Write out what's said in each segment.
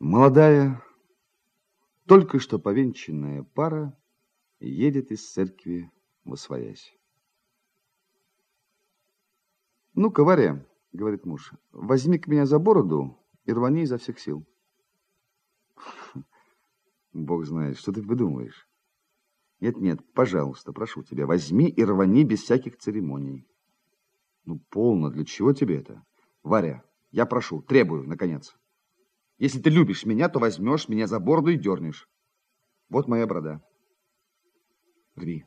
Молодая, только что повенчанная пара едет из церкви восвоясь. «Ну-ка, Варя, — говорит муж, — возьми-ка меня за бороду и рвани изо всех сил». Бог знает, что ты выдумываешь. Нет, пожалуйста, прошу тебя, возьми и рвани без всяких церемоний. Ну, полно, для чего тебе это? Варя, я прошу, требую, наконец. Если ты любишь меня, то возьмешь меня за бороду и дернешь. Вот моя борода. Рви.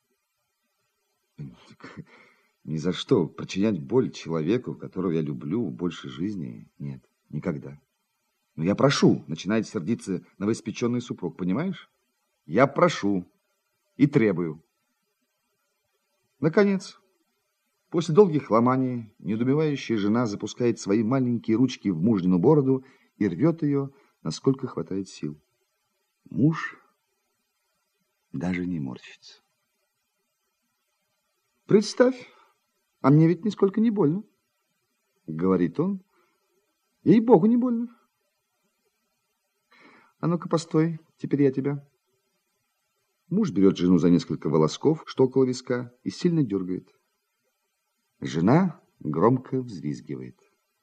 Ни за что причинять боль человеку, которого я люблю больше жизни, нет, никогда. Но я прошу, начинает сердиться новоиспеченный супруг, понимаешь? Я прошу и требую. Наконец, после долгих ломаний, недоумевающая жена запускает свои маленькие ручки в мужнину бороду и рвет ее, насколько хватает сил. Муж даже не морщится. «Представь, а мне ведь нисколько не больно», — говорит он. «Ей-богу, не больно. А ну-ка, постой, теперь я тебя». Муж берет жену за несколько волосков, что около виска, и сильно дергает. Жена громко взвизгивает.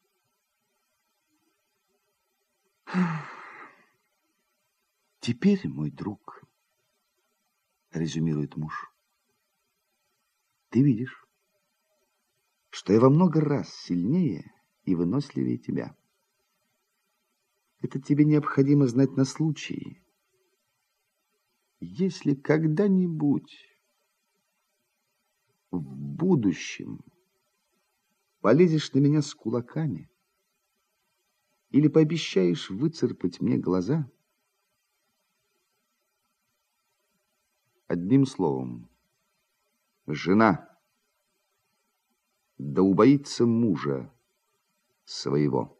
«Теперь, мой друг, — резюмирует муж, — ты видишь, что я во много раз сильнее и выносливее тебя. Это тебе необходимо знать на случай, если когда-нибудь в будущем полезешь на меня с кулаками или пообещаешь выцарапать мне глаза. Одним словом, жена да убоится мужа своего».